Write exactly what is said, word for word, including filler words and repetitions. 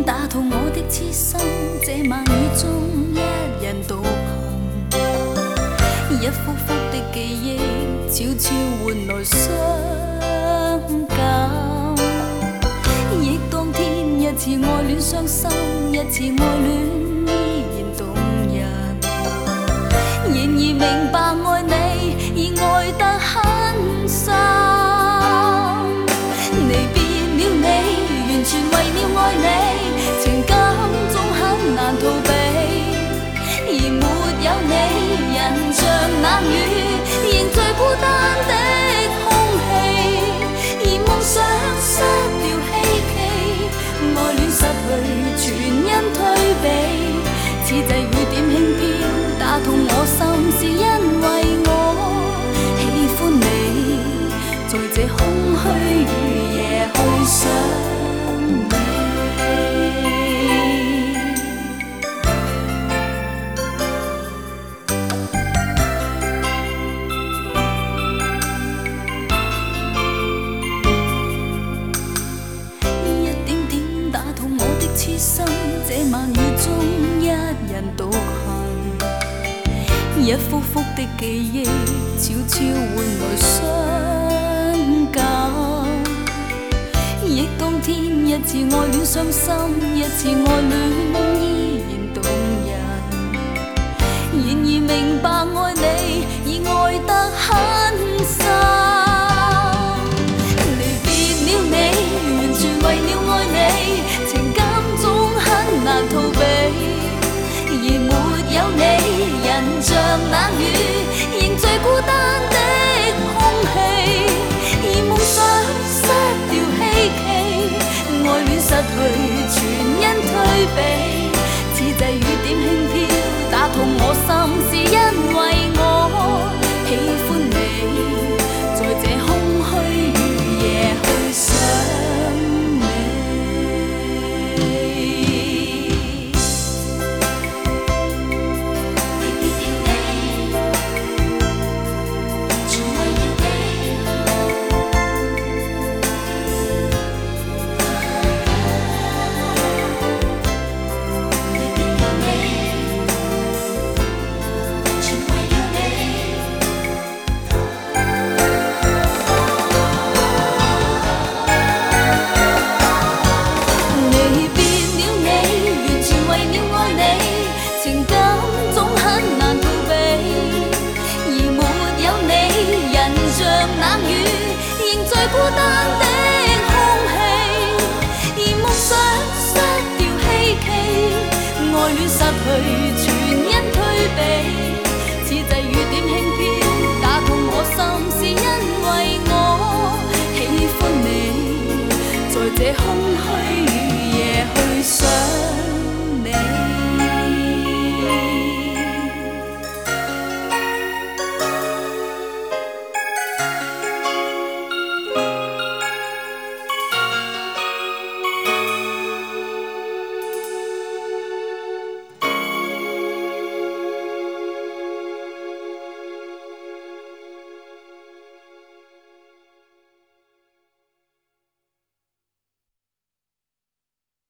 打痛我的痴心，這晚雨中一人獨行，一幅幅的記憶悄悄換來傷感。憶當天一次愛戀傷心，一次愛戀依然動人。然而明白愛你，已愛得很深。離別了你，完全為了愛你，情感中很難逃避。而沒有你，人像冷雨，凝聚孤單的空氣。而夢想失掉希冀，愛戀失去全因推避。此際雨點輕飄，打痛我心，是因為我喜歡你，在這空虛雨夜去想你。一點點打痛我的痴心，這晚雨中一人獨行，一幅幅的記憶悄悄換來傷感。憶當天一次愛戀傷心，一次愛戀依然動人。然而明白愛你，已愛得很深。離別了你，完全為了愛你，情感中很難逃避。而沒有你，人像冷雨，凝聚孤單的空氣。而夢想失掉希冀，愛戀失去全因推避。此際雨點輕飄，打痛我心，是因為我喜歡你，在這空虛雨夜去想你。情感總很難逃避，而沒有你，人像冷雨，凝聚孤單的